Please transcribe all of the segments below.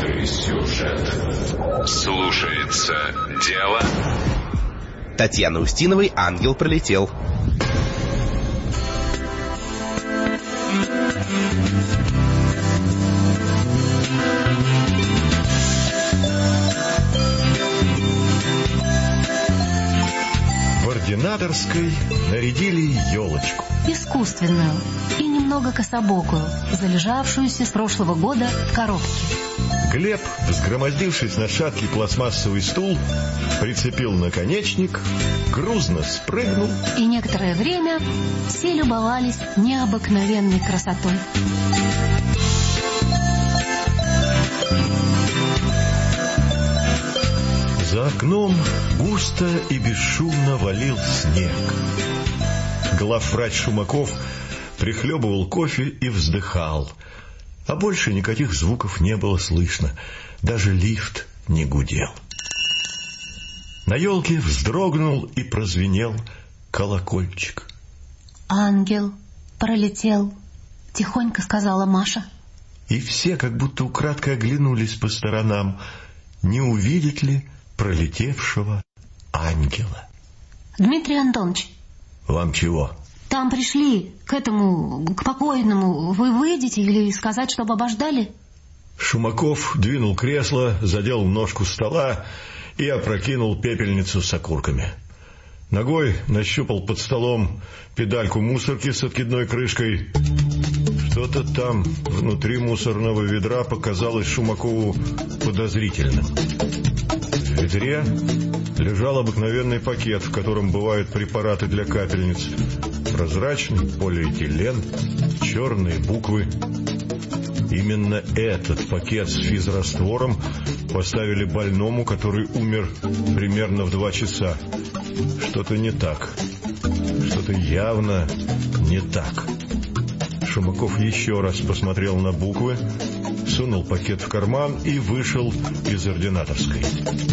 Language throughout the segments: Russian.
Новый сюжет. Слушается дело. Татьяны Устиновой «Ангел пролетел». В ординаторской нарядили елочку. Искусственную и немного кособокую, залежавшуюся с прошлого года в коробке. Глеб, взгромоздившись на шаткий пластмассовый стул, прицепил наконечник, грузно спрыгнул. И некоторое время все любовались необыкновенной красотой. За окном густо и бесшумно валил снег. Главврач Шумаков прихлебывал кофе и вздыхал. А больше никаких звуков не было слышно. Даже лифт не гудел. На елке вздрогнул и прозвенел колокольчик. «Ангел пролетел», — тихонько сказала Маша. И все как будто украдкой оглянулись по сторонам, не увидит ли пролетевшего ангела. «Дмитрий Антонович». «Вам чего?» «Там пришли к покойному. Вы выйдете или сказать, чтобы обождали?» Шумаков двинул кресло, задел ножку стола и опрокинул пепельницу с окурками. Ногой нащупал под столом педальку мусорки с откидной крышкой. Что-то там внутри мусорного ведра показалось Шумакову подозрительным. В ведре лежал обыкновенный пакет, в котором бывают препараты для капельниц. Прозрачный полиэтилен, черные буквы. Именно этот пакет с физраствором поставили больному, который умер примерно в 2 часа. Что-то не так. Что-то явно не так. Шумаков еще раз посмотрел на буквы, сунул пакет в карман и вышел из ординаторской.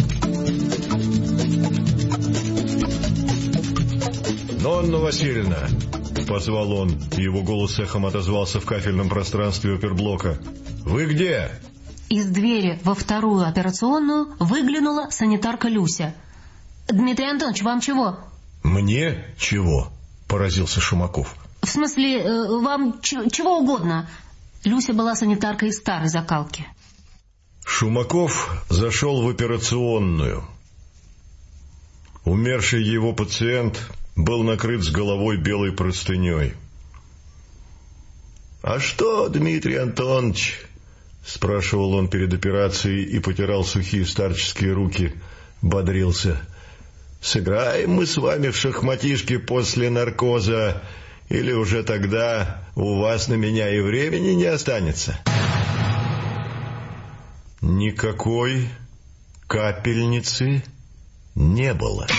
«Нонна Васильевна!» — позвал он, и его голос эхом отозвался в кафельном пространстве оперблока. «Вы где?» Из двери во вторую операционную выглянула санитарка Люся. «Дмитрий Антонович, вам чего?» «Мне чего?» — поразился Шумаков. «В смысле, вам чего угодно?» Люся была санитаркой из старой закалки. Шумаков зашел в операционную. Умерший его пациент был накрыт с головой белой простыней. «А что, Дмитрий Антонович?» — спрашивал он перед операцией и потирал сухие старческие руки, бодрился. «Сыграем мы с вами в шахматишки после наркоза, или уже тогда у вас на меня и времени не останется?» Никакой капельницы не было.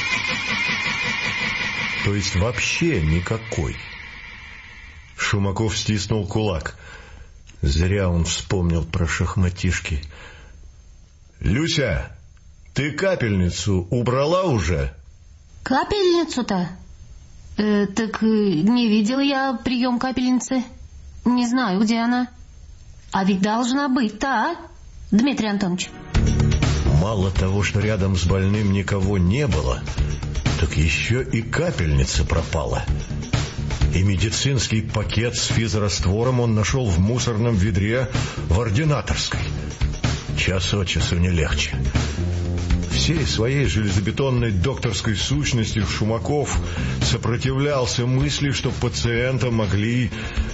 То есть вообще никакой. Шумаков стиснул кулак. Зря он вспомнил про шахматишки. «Люся, ты капельницу убрала уже?» «Капельницу-то? Так не видела я прием капельницы. Не знаю, где она. А ведь должна быть-то, а, Дмитрий Антонович?» Мало того, что рядом с больным никого не было, так еще и капельница пропала. И медицинский пакет с физраствором он нашел в мусорном ведре в ординаторской. Час от часу не легче. Всей своей железобетонной докторской сущностью Шумаков сопротивлялся мысли, что пациента могли...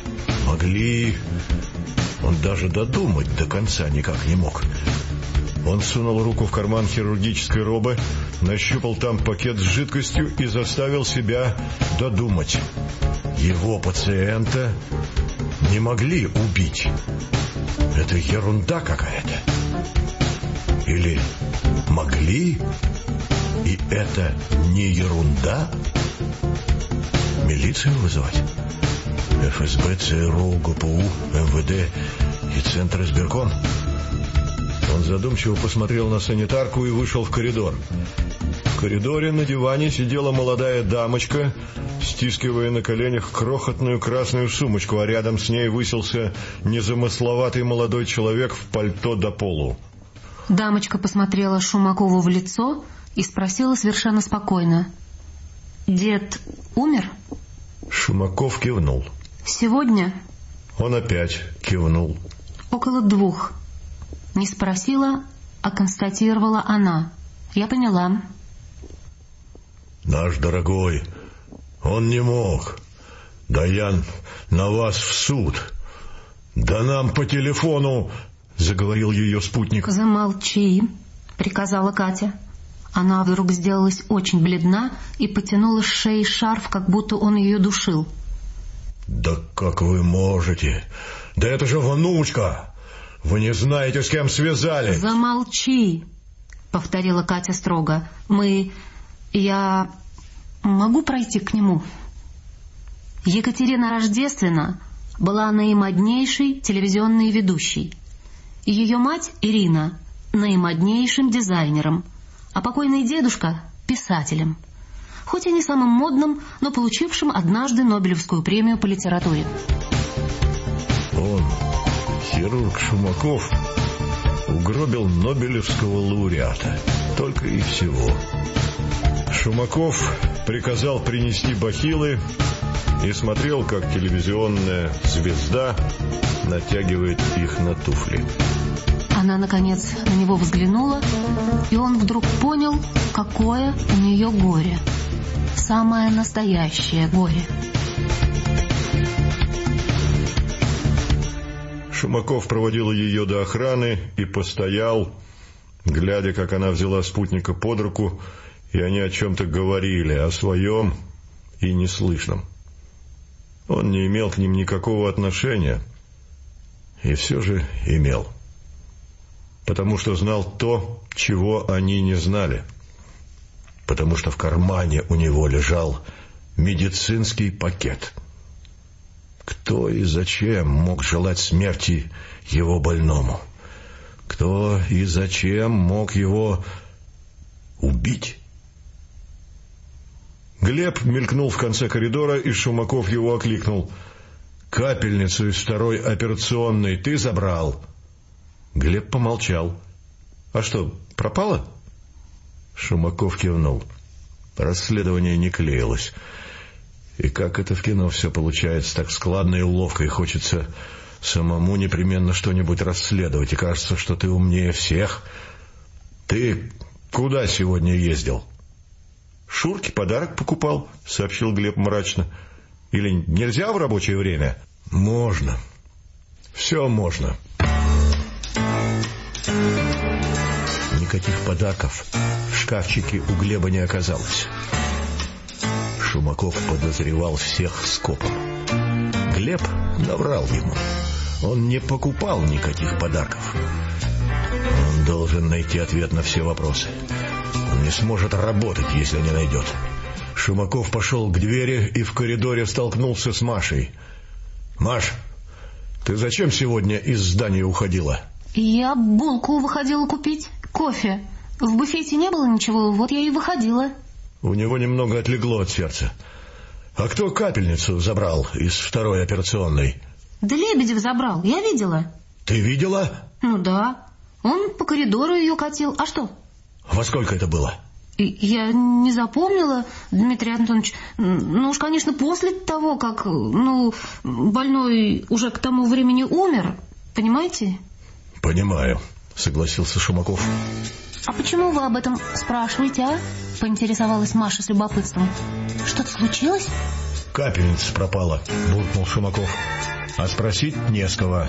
Он даже додумать до конца никак не мог. Он сунул руку в карман хирургической робы, нащупал там пакет с жидкостью и заставил себя додумать. Его пациента не могли убить. Это ерунда какая-то. Или могли, и это не ерунда? Милицию вызывать? ФСБ, ЦРУ, ГПУ, МВД и Центр избирком? Он задумчиво посмотрел на санитарку и вышел в коридор. В коридоре на диване сидела молодая дамочка стискивая на коленях крохотную красную сумочку, а рядом с ней высился незамысловатый молодой человек в пальто до полу. Дамочка посмотрела Шумакову в лицо и спросила совершенно спокойно: «Дед умер?» Шумаков кивнул. «Сегодня?» Он опять кивнул. «Около 2. Не спросила, а констатировала она. Я поняла». «Наш дорогой, он не мог. Да я на вас в суд. Да нам по телефону...» — заговорил ее спутник. «Замолчи», — приказала Катя. Она вдруг сделалась очень бледна и потянула с шеи шарф, как будто он ее душил. «Да как вы можете? Да это же внучка! Вы не знаете, с кем связали!» «Замолчи», — повторила Катя строго. Я могу пройти к нему?» Екатерина Рождественна была наимоднейшей телевизионной ведущей. Ее мать Ирина наимоднейшим дизайнером, а покойный дедушка — писателем. Хоть и не самым модным, но получившим однажды Нобелевскую премию по литературе. Он, хирург Шумаков, угробил Нобелевского лауреата. Только и всего. Шумаков приказал принести бахилы и смотрел, как телевизионная звезда натягивает их на туфли. Она, наконец, на него взглянула, и он вдруг понял, какое у нее горе. Самое настоящее горе. Шумаков проводил ее до охраны и постоял, глядя, как она взяла спутника под руку, и они о чем-то говорили, о своем и неслышном. Он не имел к ним никакого отношения, и все же имел. Потому что знал то, чего они не знали. Потому что в кармане у него лежал медицинский пакет. Кто и зачем мог желать смерти его больному? Кто и зачем мог его убить? Глеб мелькнул в конце коридора, и Шумаков его окликнул. «Капельницу из 2-й операционной ты забрал?» Глеб помолчал. «А что, пропало?» Шумаков кивнул. Расследование не клеилось. И как это в кино все получается так складно и ловко, и хочется самому непременно что-нибудь расследовать, и кажется, что ты умнее всех. «Ты куда сегодня ездил?» «Шурке подарок покупал», — сообщил Глеб мрачно. «Или нельзя в рабочее время?» «Можно. Все можно». Никаких подарков в шкафчике у Глеба не оказалось. Шумаков подозревал всех скопом. Глеб наврал ему. Он не покупал никаких подарков. Он должен найти ответ на все вопросы. Он не сможет работать, если не найдет. Шумаков пошел к двери и в коридоре столкнулся с Машей. «Маш, ты зачем сегодня из здания уходила?» «Я булку выходила купить, кофе. В буфете не было ничего, вот я и выходила». У него немного отлегло от сердца. «А кто капельницу забрал из 2-й операционной?» «Да Лебедев забрал, я видела». «Ты видела?» «Ну да, он по коридору ее катил. А что?» «Во сколько это было?» «Я не запомнила, Дмитрий Антонович. Ну уж, конечно, после того, как больной уже к тому времени умер. Понимаете?» «Понимаю», — согласился Шумаков. «А почему вы об этом спрашиваете, а?» — поинтересовалась Маша с любопытством. «Что-то случилось?» «Капельница пропала», — буркнул Шумаков. «А спросить не с кого».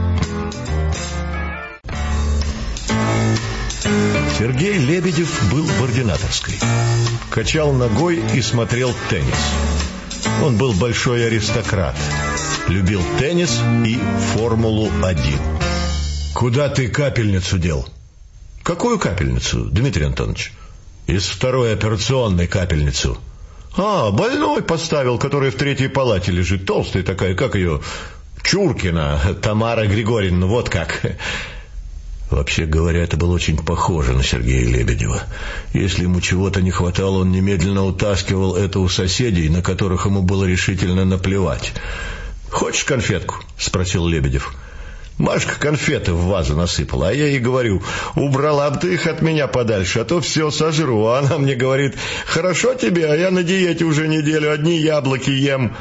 Сергей Лебедев был в ординаторской. Качал ногой и смотрел теннис. Он был большой аристократ. Любил теннис и Формулу-1. «Куда ты капельницу дел?» «Какую капельницу, Дмитрий Антонович?» «Из 2-й операционной капельницу». «А, больной поставил, который в 3-й палате лежит. Толстая такая, как ее? Чуркина, Тамара Григорьевна, вот как». Вообще говоря, это было очень похоже на Сергея Лебедева. Если ему чего-то не хватало, он немедленно утаскивал это у соседей, на которых ему было решительно наплевать. «Хочешь конфетку?» — спросил Лебедев. Машка конфеты в вазу насыпала, а я ей говорю: убрала бы ты их от меня подальше, а то все сожру. А она мне говорит: хорошо тебе, а я на диете уже неделю, одни яблоки ем.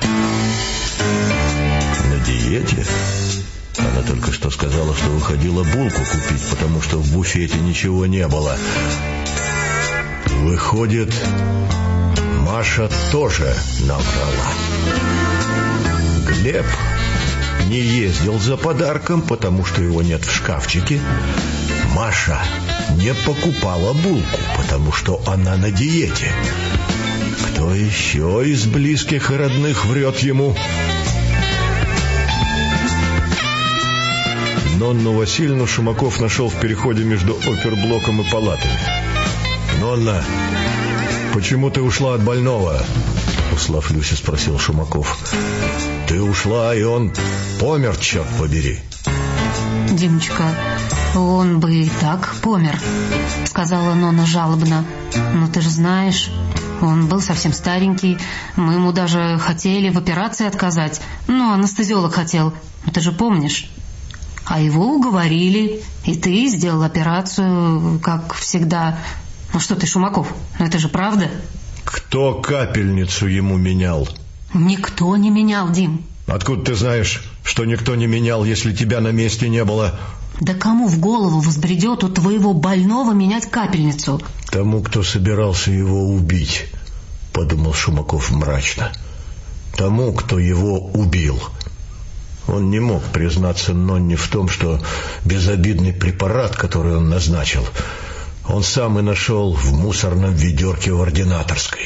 На диете? Она только что сказала, что выходила булку купить, потому что в буфете ничего не было. Выходит, Маша тоже наврала. Глеб не ездил за подарком, потому что его нет в шкафчике. Маша не покупала булку, потому что она на диете. Кто еще из близких и родных врет ему? Нонну Васильевну Шумаков нашел в переходе между оперблоком и палатами. «Нонна, почему ты ушла от больного?» Услав Люси, спросил Шумаков. «Ты ушла, и он помер, черт побери». «Димочка, он бы и так помер», — сказала Нонна жалобно. «Но ты же знаешь, он был совсем старенький. Мы ему даже хотели в операции отказать. Ну, анестезиолог хотел, ты же помнишь. А его уговорили, и ты сделал операцию, как всегда. Ну что ты, Шумаков, ну это же правда». «Кто капельницу ему менял?» «Никто не менял, Дим». «Откуда ты знаешь, что никто не менял, если тебя на месте не было?» «Да кому в голову взбредет у твоего больного менять капельницу?» «Тому, кто собирался его убить», — подумал Шумаков мрачно. «Тому, кто его убил». Он не мог признаться Нонне в том, что безобидный препарат, который он назначил, он сам и нашел в мусорном ведерке в ординаторской.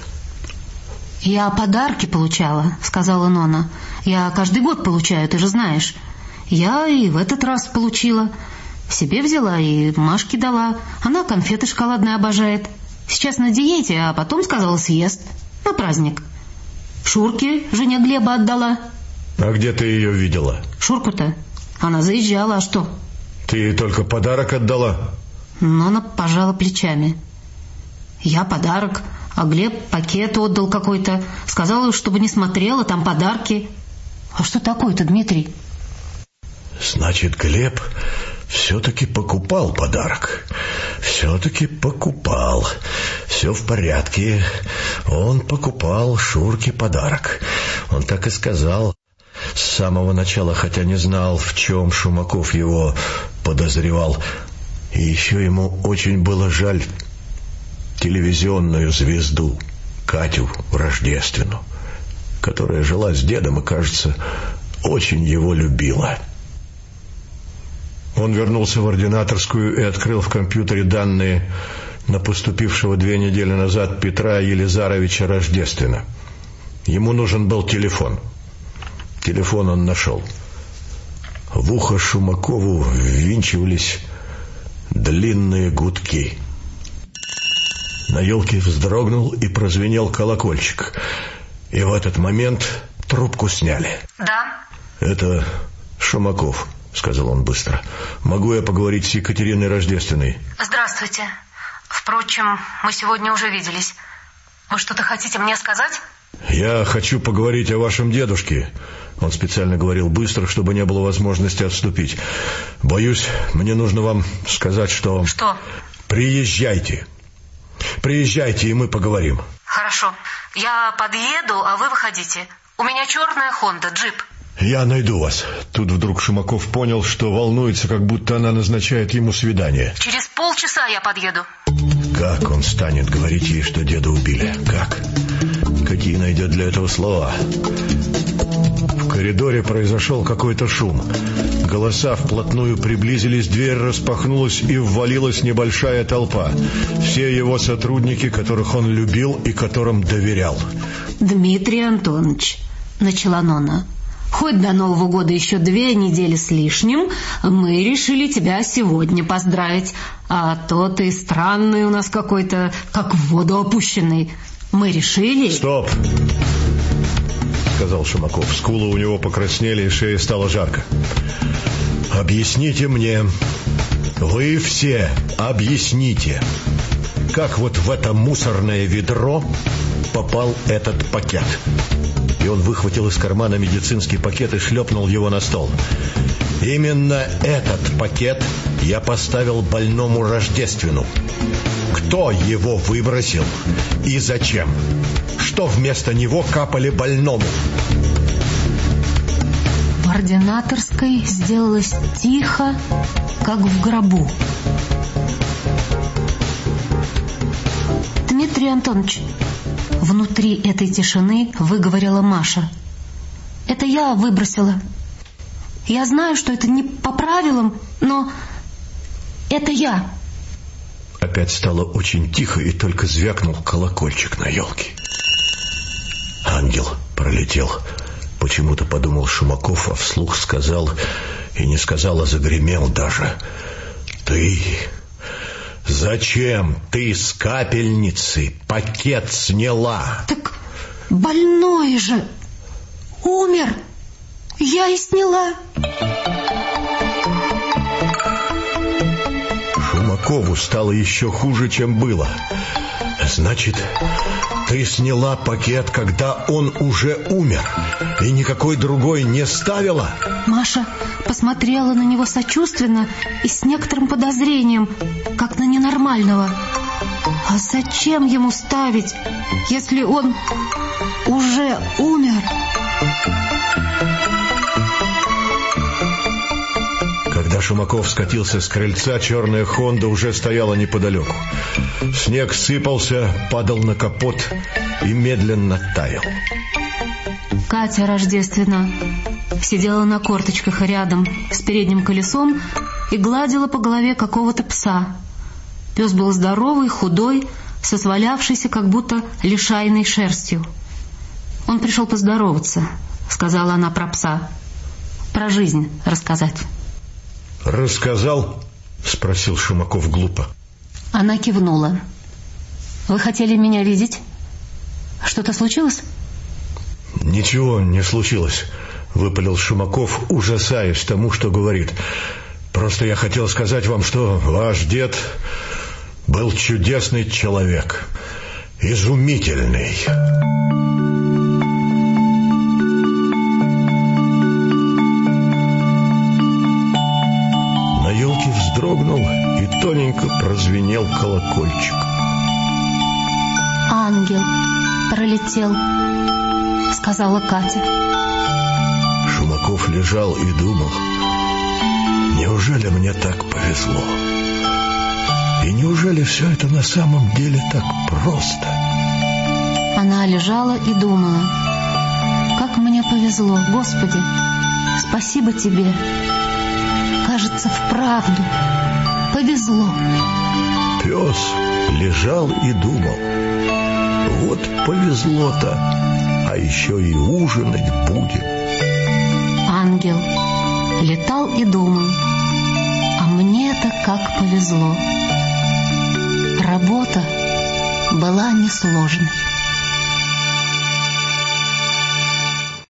«Я подарки получала», — сказала Нонна. «Я каждый год получаю, ты же знаешь. Я и в этот раз получила. Себе взяла и Машке дала. Она конфеты шоколадные обожает. Сейчас на диете, а потом, сказала, съест. На праздник. Шурке, жене Глеба, отдала». «А где ты ее видела?» «Шурку-то? Она заезжала, а что?» «Ты ей только подарок отдала?» Нонна пожала плечами. «Я подарок, а Глеб пакет отдал какой-то. Сказал, чтобы не смотрела, там подарки». «А что такое-то, Дмитрий?» «Значит, Глеб все-таки покупал подарок. Все-таки покупал. Все в порядке. Он покупал Шурке подарок. Он так и сказал с самого начала, хотя не знал, в чем Шумаков его подозревал. И еще ему очень было жаль телевизионную звезду Катю Рождествену, которая жила с дедом и, кажется, очень его любила». Он вернулся в ординаторскую и открыл в компьютере данные на поступившего 2 недели назад Петра Елизаровича Рождествена. Ему нужен был телефон. Телефон он нашел. В ухо Шумакову ввинчивались длинные гудки. На елке вздрогнул и прозвенел колокольчик. И в этот момент трубку сняли. «Да?» «Это Шумаков», — сказал он быстро. «Могу я поговорить с Екатериной Рождественной?» «Здравствуйте. Впрочем, мы сегодня уже виделись. Вы что-то хотите мне сказать?» «Я хочу поговорить о вашем дедушке». Он специально говорил быстро, чтобы не было возможности отступить. «Боюсь, мне нужно вам сказать, что...» «Что?» «Приезжайте. Приезжайте, и мы поговорим». «Хорошо. Я подъеду, а вы выходите. У меня черная Хонда, джип». «Я найду вас». Тут вдруг Шумаков понял, что волнуется, как будто она назначает ему свидание. «Через полчаса я подъеду». Как он станет говорить ей, что деда убили? Как? Какие найдет для этого слова? В коридоре произошел какой-то шум. Голоса вплотную приблизились, дверь распахнулась, и ввалилась небольшая толпа. Все его сотрудники, которых он любил и которым доверял. «Дмитрий Антонович», — начала Нонна, — «хоть до Нового года еще 2 недели с лишним, мы решили тебя сегодня поздравить. А то ты странный у нас какой-то, как в воду опущенный. Мы решили...» «Стоп!» — сказал Шумаков. Скулы у него покраснели, и шея стала жарко. «Объясните мне, Вы все объясните, как вот в это мусорное ведро попал этот пакет. И он выхватил из кармана медицинский пакет и шлепнул его на стол. Именно этот пакет я поставил больному Рождествену. Кто его выбросил и зачем? Что вместо него капали больному? В ординаторской сделалось тихо, как в гробу. Дмитрий Антонович, внутри этой тишины выговорила Маша. Это я выбросила. Я знаю, что это не по правилам, но это я. Опять стало очень тихо, и только звякнул колокольчик на елке. Ангел пролетел. Почему-то подумал Шумаков, а вслух сказал, и не сказал, а загремел даже. Ты... Зачем ты с капельницы пакет сняла? Так больной же умер. Я и сняла. Шумакову стало еще хуже, чем было. Значит, ты сняла пакет, когда он уже умер, и никакой другой не ставила? Маша посмотрела на него сочувственно и с некоторым подозрением, как на ненормального. А зачем ему ставить, если он уже умер? Когда Шумаков скатился с крыльца, черная «Хонда» уже стояла неподалеку. Снег сыпался, падал на капот и медленно таял. Катя Рождественна сидела на корточках рядом с передним колесом и гладила по голове какого-то пса. Пес был здоровый, худой, со свалявшейся как будто лишайной шерстью. «Он пришел поздороваться», — сказала она про пса. «Про жизнь рассказать». «Рассказал?» — спросил Шумаков глупо. Она кивнула. «Вы хотели меня видеть? Что-то случилось?» «Ничего не случилось», — выпалил Шумаков, ужасаясь тому, что говорит. «Просто я хотел сказать вам, что ваш дед был чудесный человек, изумительный». На елке вздрогнул и тоненько прозвенел колокольчик. «Ангел пролетел», — сказала Катя. Шумаков лежал и думал: неужели мне так повезло? И неужели все это на самом деле так просто? Она лежала и думала: как мне повезло, Господи, спасибо Тебе. Кажется, вправду повезло. Пес лежал и думал: вот повезло-то, а еще и ужинать будем. Ангел летал и думал: а мне-то как повезло. Работа была несложной.